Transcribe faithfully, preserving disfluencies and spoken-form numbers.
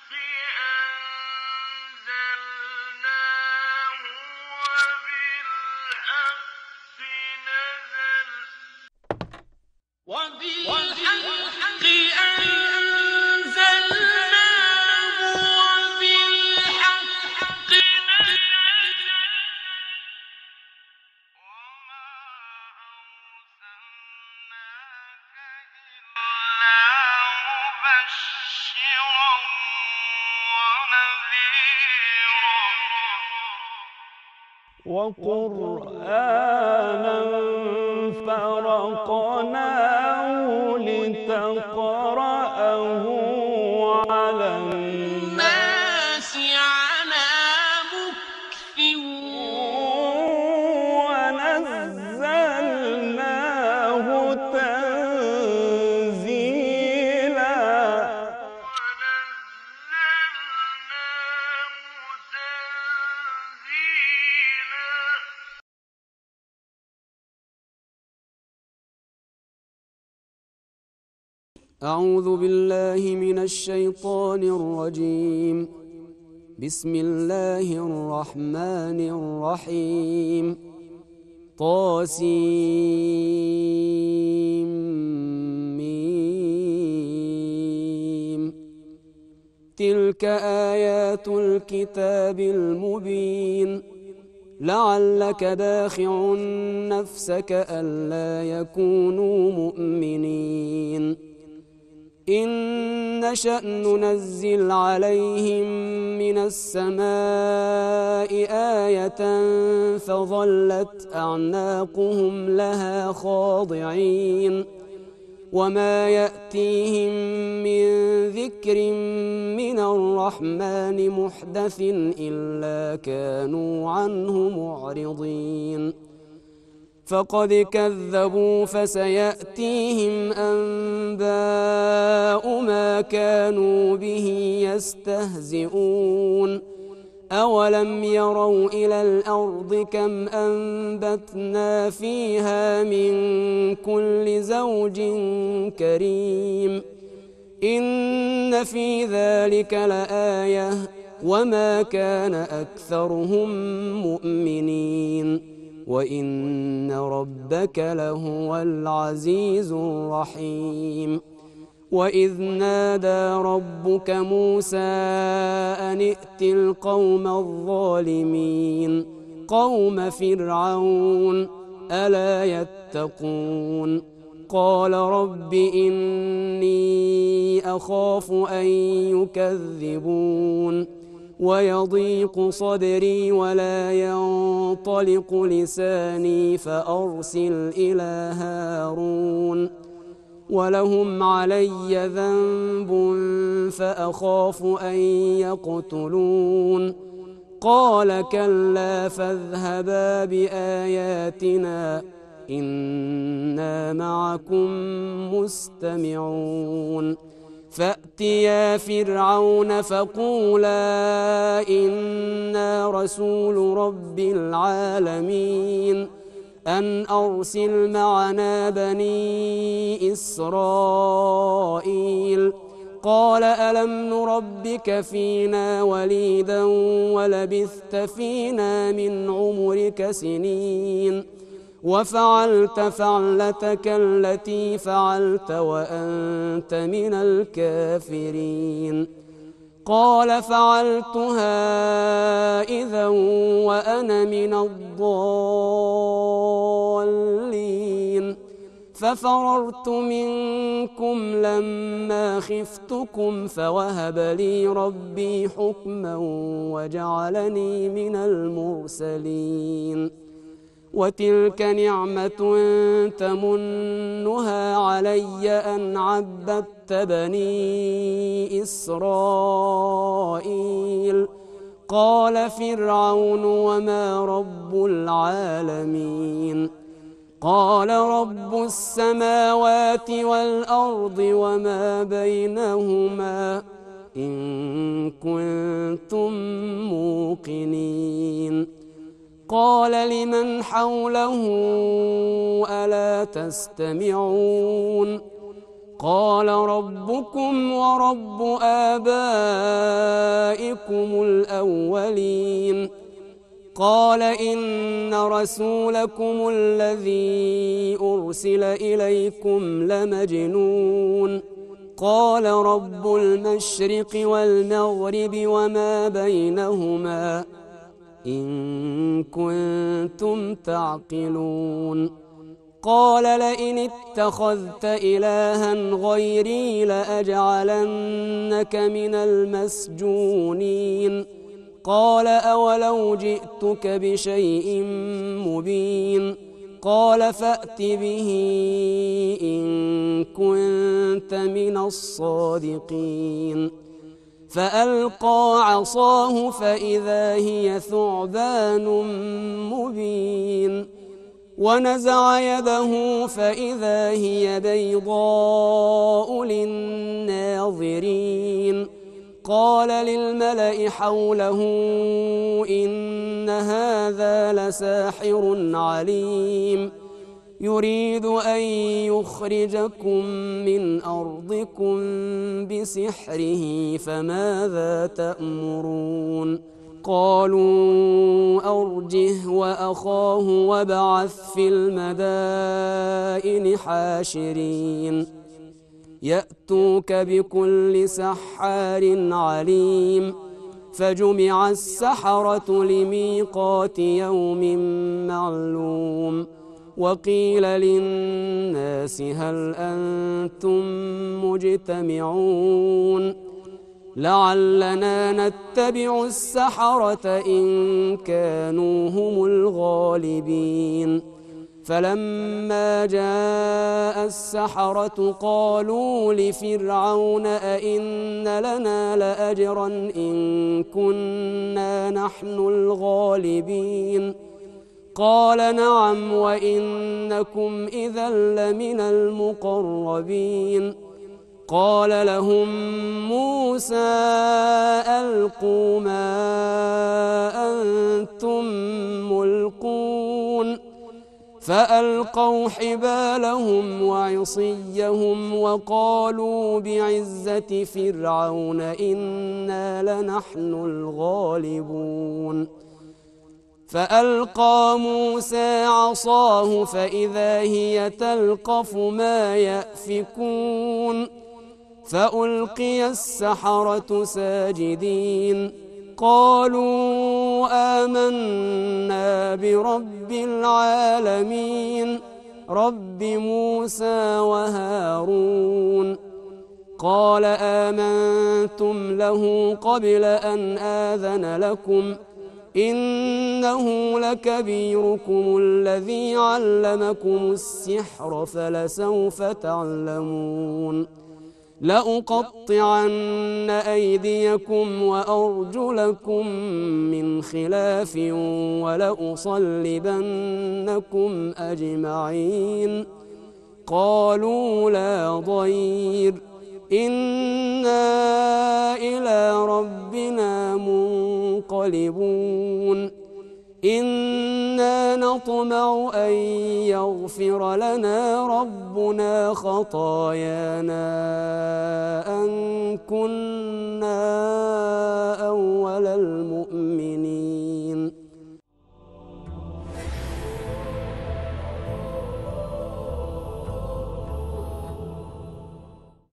أنزلناه وبالحق نزل وبالحق أنزلناه وبالحق نزل وما أرسلناك إلا مبشرا ونذيرا وقرآنا فرقناه لتقرأه على الناس على مكث ونزلناه تنزيلا ونزلناه تنزيلا أعوذ بالله من الشيطان الرجيم. بسم الله الرحمن الرحيم. طاسيم. تلك آيات الكتاب المبين. لعلك باخع نفسك ألا يكونوا مؤمنين إن نشأ ننزل عليهم من السماء آية فظلت أعناقهم لها خاضعين وما يأتيهم من ذكر من الرحمن محدث إلا كانوا عنه معرضين فقد كذبوا فسيأتيهم أنباء ما كانوا به يستهزئون أولم يروا إلى الأرض كم أنبتنا فيها من كل زوج كريم إن في ذلك لآية وما كان أكثرهم مؤمنين وإن ربك لهو العزيز الرحيم وإذ نادى ربك موسى أن ائت القوم الظالمين قوم فرعون ألا يتقون قال رب إني أخاف أن يكذبون ويضيق صدري ولا ينطلق لساني فأرسل إلى هارون ولهم علي ذنب فأخاف أن يقتلون قال كلا فاذهبا بآياتنا إنا معكم مستمعون فأتيا فرعون فقولا إنا رسول رب العالمين أن أرسل معنا بني إسرائيل قال ألم نربك فينا وليدا ولبثت فينا من عمرك سنين وفعلت فعلتك التي فعلت وأنت من الكافرين قال فعلتها إذا وأنا من الضالين ففررت منكم لما خفتكم فوهب لي ربي حكما وجعلني من المرسلين وتلك نعمة تمنها علي أن عبدت بني إسرائيل قال فرعون وما رب العالمين قال رب السماوات والأرض وما بينهما إن كنتم موقنين قال لمن حوله ألا تستمعون قال ربكم ورب آبائكم الأولين قال إن رسولكم الذي أرسل إليكم لمجنون قال رب المشرق والمغرب وما بينهما إن كنتم تعقلون قال لئن اتخذت إلها غيري لأجعلنك من المسجونين قال أولو جئتك بشيء مبين قال فأت به إن كنت من الصادقين فألقى عصاه فإذا هي ثعبان مبين ونزع يده فإذا هي بيضاء للناظرين قال للملأ حوله إن هذا لساحر عليم يريد أن يخرجكم من أرضكم بسحره فماذا تأمرون قالوا أرجه وأخاه وابعث في المدائن حاشرين يأتوك بكل سحار عليم فجمع السحرة لميقات يوم معلوم وقيل للناس هل أنتم مجتمعون لعلنا نتبع السحرة إن كانوا هم الغالبين فلما جاء السحرة قالوا لفرعون أئن لنا لأجرا إن كنا نحن الغالبين قال نعم وإنكم إذا لمن المقربين قال لهم موسى ألقوا ما أنتم ملقون فألقوا حبالهم وعصيهم وقالوا بعزة فرعون إنا لنحن الغالبون فألقى موسى عصاه فإذا هي تلقف ما يأفكون فألقي السحرة ساجدين قالوا آمنا برب العالمين رب موسى وهارون قال آمنتم له قبل أن آذن لكم إنه لكبيركم الذي علمكم السحر فلسوف تعلمون لأقطعن أيديكم وأرجلكم من خلاف ولأصلبنكم أجمعين قالوا لا ضير إنا إلى ربنا منقلبون إنا نطمع أن يغفر لنا ربنا خطايانا أن كنا أول